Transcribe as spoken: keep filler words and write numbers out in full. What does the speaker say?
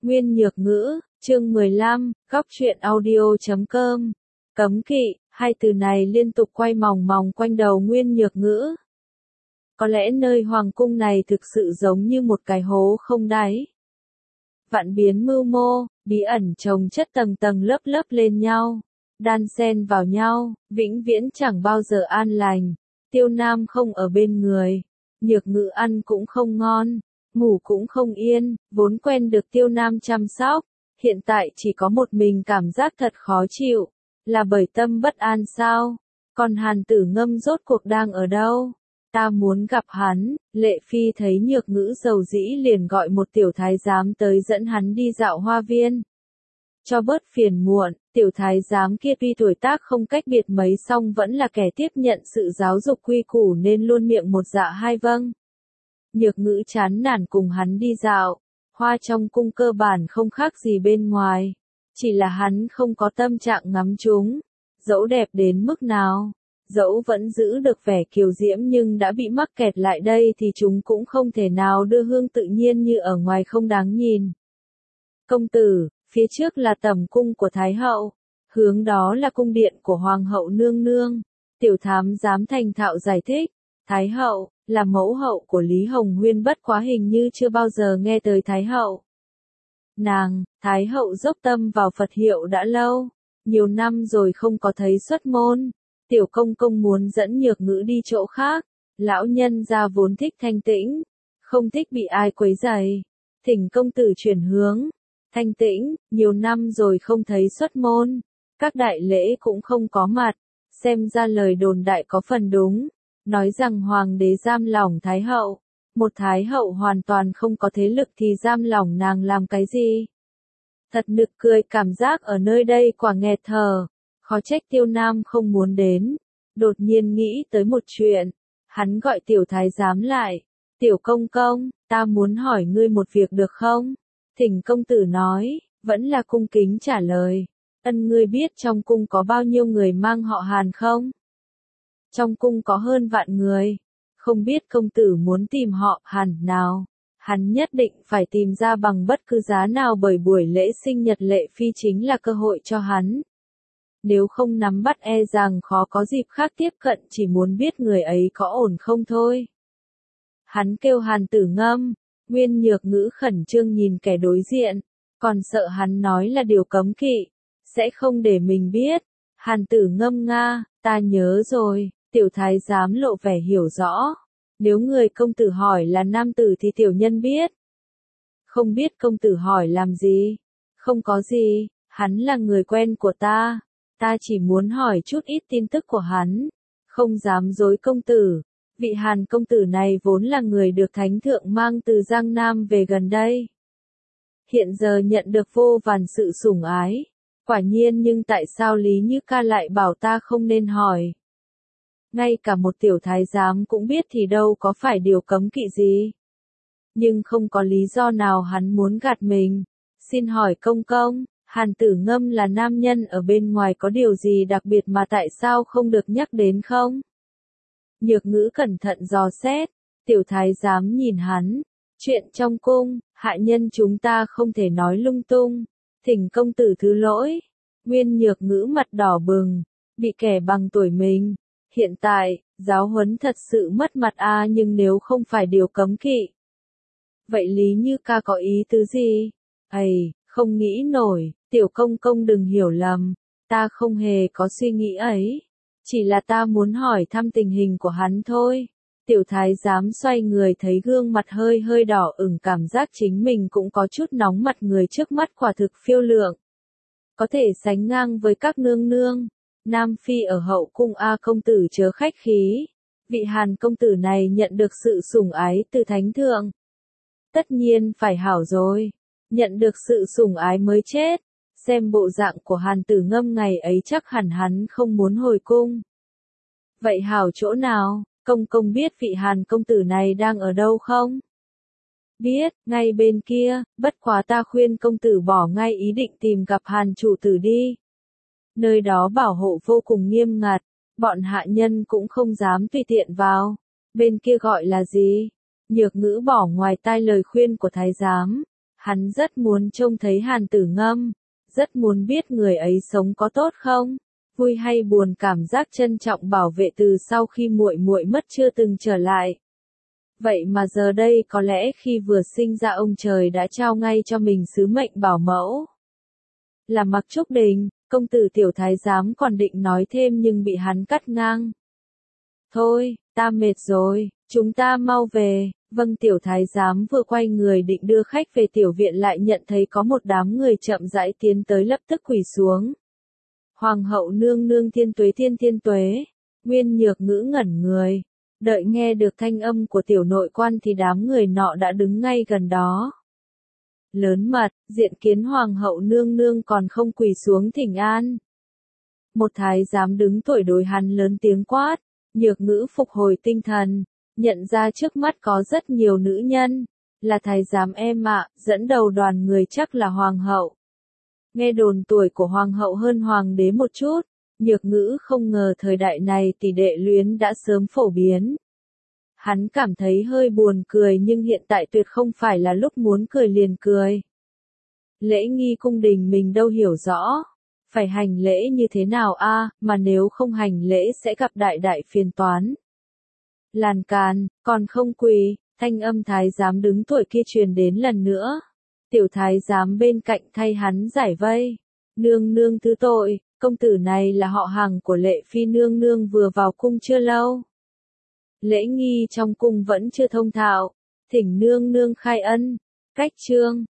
Nguyên Nhược Ngữ, chương mười lăm, góc truyện audio chấm com. Cấm kỵ, hai từ này liên tục quay mòng mòng quanh đầu Nguyên Nhược Ngữ. Có lẽ nơi hoàng cung này thực sự giống như một cái hố không đáy. Vạn biến mưu mô, bí ẩn chồng chất tầng tầng lớp lớp lên nhau, đan xen vào nhau, vĩnh viễn chẳng bao giờ an lành. Tiêu Nam không ở bên người, Nhược Ngữ ăn cũng không ngon, ngủ cũng không yên, vốn quen được Tiêu Nam chăm sóc, hiện tại chỉ có một mình cảm giác thật khó chịu, là bởi tâm bất an sao? Còn Hàn Tử Ngâm rốt cuộc đang ở đâu? Ta muốn gặp hắn. Lệ Phi thấy Nhược Ngữ dầu dĩ liền gọi một tiểu thái giám tới dẫn hắn đi dạo hoa viên. Cho bớt phiền muộn, tiểu thái giám kia tuy tuổi tác không cách biệt mấy song vẫn là kẻ tiếp nhận sự giáo dục quy củ nên luôn miệng một dạ hai vâng. Nhược Ngữ chán nản cùng hắn đi dạo, hoa trong cung cơ bản không khác gì bên ngoài, chỉ là hắn không có tâm trạng ngắm chúng, dẫu đẹp đến mức nào, dẫu vẫn giữ được vẻ kiều diễm nhưng đã bị mắc kẹt lại đây thì chúng cũng không thể nào đưa hương tự nhiên như ở ngoài không đáng nhìn. Công tử, phía trước là tẩm cung của Thái hậu, hướng đó là cung điện của Hoàng hậu nương nương. Tiểu thám giám thành thạo giải thích, Thái hậu là mẫu hậu của Lý Hồng Huyên, bất quá hình như chưa bao giờ nghe tới Thái hậu. Nàng, Thái hậu dốc tâm vào Phật hiệu đã lâu, nhiều năm rồi không có thấy xuất môn. Tiểu công công muốn dẫn Nhược Ngữ đi chỗ khác, lão nhân gia vốn thích thanh tĩnh, không thích bị ai quấy rầy, thỉnh công tử chuyển hướng. Thanh tĩnh, nhiều năm rồi không thấy xuất môn, các đại lễ cũng không có mặt, xem ra lời đồn đại có phần đúng, nói rằng hoàng đế giam lỏng Thái hậu, một Thái hậu hoàn toàn không có thế lực thì giam lỏng nàng làm cái gì? Thật nực cười, cảm giác ở nơi đây quả nghẹt thở, khó trách Tiêu Nam không muốn đến, đột nhiên nghĩ tới một chuyện, hắn gọi tiểu thái giám lại, tiểu công công, ta muốn hỏi ngươi một việc được không? Thỉnh công tử nói, vẫn là cung kính trả lời. Ân, ngươi biết trong cung có bao nhiêu người mang họ Hàn không? Trong cung có hơn vạn người. Không biết công tử muốn tìm họ Hàn nào? Hắn nhất định phải tìm ra bằng bất cứ giá nào, bởi buổi lễ sinh nhật Lệ Phi chính là cơ hội cho hắn. Nếu không nắm bắt e rằng khó có dịp khác tiếp cận, chỉ muốn biết người ấy có ổn không thôi. Hắn kêu Hàn Tử Ngâm. Nguyên Nhược Ngữ khẩn trương nhìn kẻ đối diện, còn sợ hắn nói là điều cấm kỵ, sẽ không để mình biết. Hàn Tử Ngâm nga, ta nhớ rồi, tiểu thái giám lộ vẻ hiểu rõ. Nếu người công tử hỏi là nam tử thì tiểu nhân biết. Không biết công tử hỏi làm gì? Không có gì, hắn là người quen của ta, ta chỉ muốn hỏi chút ít tin tức của hắn, không dám dối công tử. Vị Hàn công tử này vốn là người được Thánh Thượng mang từ Giang Nam về gần đây. Hiện giờ nhận được vô vàn sự sủng ái. Quả nhiên, nhưng tại sao Lý Như Ca lại bảo ta không nên hỏi? Ngay cả một tiểu thái giám cũng biết thì đâu có phải điều cấm kỵ gì. Nhưng không có lý do nào hắn muốn gạt mình. Xin hỏi công công, Hàn Tử Ngâm là nam nhân ở bên ngoài, có điều gì đặc biệt mà tại sao không được nhắc đến không? Nhược Ngữ cẩn thận dò xét, tiểu thái giám nhìn hắn, chuyện trong cung, hạ nhân chúng ta không thể nói lung tung, thỉnh công tử thứ lỗi. Nguyên Nhược Ngữ mặt đỏ bừng, bị kẻ bằng tuổi mình, hiện tại, giáo huấn thật sự mất mặt a à, nhưng nếu không phải điều cấm kỵ. Vậy Lý Như Ca có ý tứ gì? Ây, không nghĩ nổi, tiểu công công đừng hiểu lầm, ta không hề có suy nghĩ ấy. Chỉ là ta muốn hỏi thăm tình hình của hắn thôi. Tiểu thái giám xoay người thấy gương mặt hơi hơi đỏ ửng, cảm giác chính mình cũng có chút nóng mặt. Người trước mắt quả thực phiêu lượng, có thể sánh ngang với các nương nương. Nam phi ở hậu cung a, công tử chớ khách khí. Vị Hàn công tử này nhận được sự sủng ái từ Thánh Thượng, tất nhiên phải hảo rồi. Nhận được sự sủng ái mới chết. Xem bộ dạng của Hàn Tử Ngâm ngày ấy chắc hẳn hắn không muốn hồi cung. Vậy hảo chỗ nào? Công công biết vị Hàn công tử này đang ở đâu không? Biết, ngay bên kia, bất quá ta khuyên công tử bỏ ngay ý định tìm gặp Hàn chủ tử đi. Nơi đó bảo hộ vô cùng nghiêm ngặt, bọn hạ nhân cũng không dám tùy tiện vào. Bên kia gọi là gì? Nhược Ngữ bỏ ngoài tai lời khuyên của thái giám. Hắn rất muốn trông thấy Hàn Tử Ngâm, rất muốn biết người ấy sống có tốt không, vui hay buồn, cảm giác trân trọng bảo vệ từ sau khi muội muội mất chưa từng trở lại. Vậy mà giờ đây có lẽ khi vừa sinh ra ông trời đã trao ngay cho mình sứ mệnh bảo mẫu. Là Mặc Trúc Đình, công tử tiểu thái giám còn định nói thêm nhưng bị hắn cắt ngang. Thôi, ta mệt rồi, chúng ta mau về. Vâng, tiểu thái giám vừa quay người định đưa khách về tiểu viện lại nhận thấy có một đám người chậm rãi tiến tới, lập tức quỳ xuống. Hoàng hậu nương nương thiên tuế thiên thiên tuế. Nguyên Nhược Ngữ ngẩn người. Đợi nghe được thanh âm của tiểu nội quan thì đám người nọ đã đứng ngay gần đó. Lớn mật, diện kiến hoàng hậu nương nương còn không quỳ xuống thỉnh an. Một thái giám đứng tuổi đối hắn lớn tiếng quát. Nhược Ngữ phục hồi tinh thần, nhận ra trước mắt có rất nhiều nữ nhân. Là thái giám em ạ, dẫn đầu đoàn người chắc là hoàng hậu. Nghe đồn tuổi của hoàng hậu hơn hoàng đế một chút. Nhược Ngữ không ngờ thời đại này tỷ đệ luyến đã sớm phổ biến. Hắn cảm thấy hơi buồn cười nhưng hiện tại tuyệt không phải là lúc muốn cười liền cười. Lễ nghi cung đình mình đâu hiểu rõ. Phải hành lễ như thế nào a, à, mà nếu không hành lễ sẽ gặp đại đại phiền toán. Làn càn, còn không quỳ, thanh âm thái giám đứng tuổi kia truyền đến lần nữa. Tiểu thái giám bên cạnh thay hắn giải vây. Nương nương thứ tội, công tử này là họ hàng của Lệ Phi nương nương vừa vào cung chưa lâu. Lễ nghi trong cung vẫn chưa thông thạo, thỉnh nương nương khai ân. Cách chương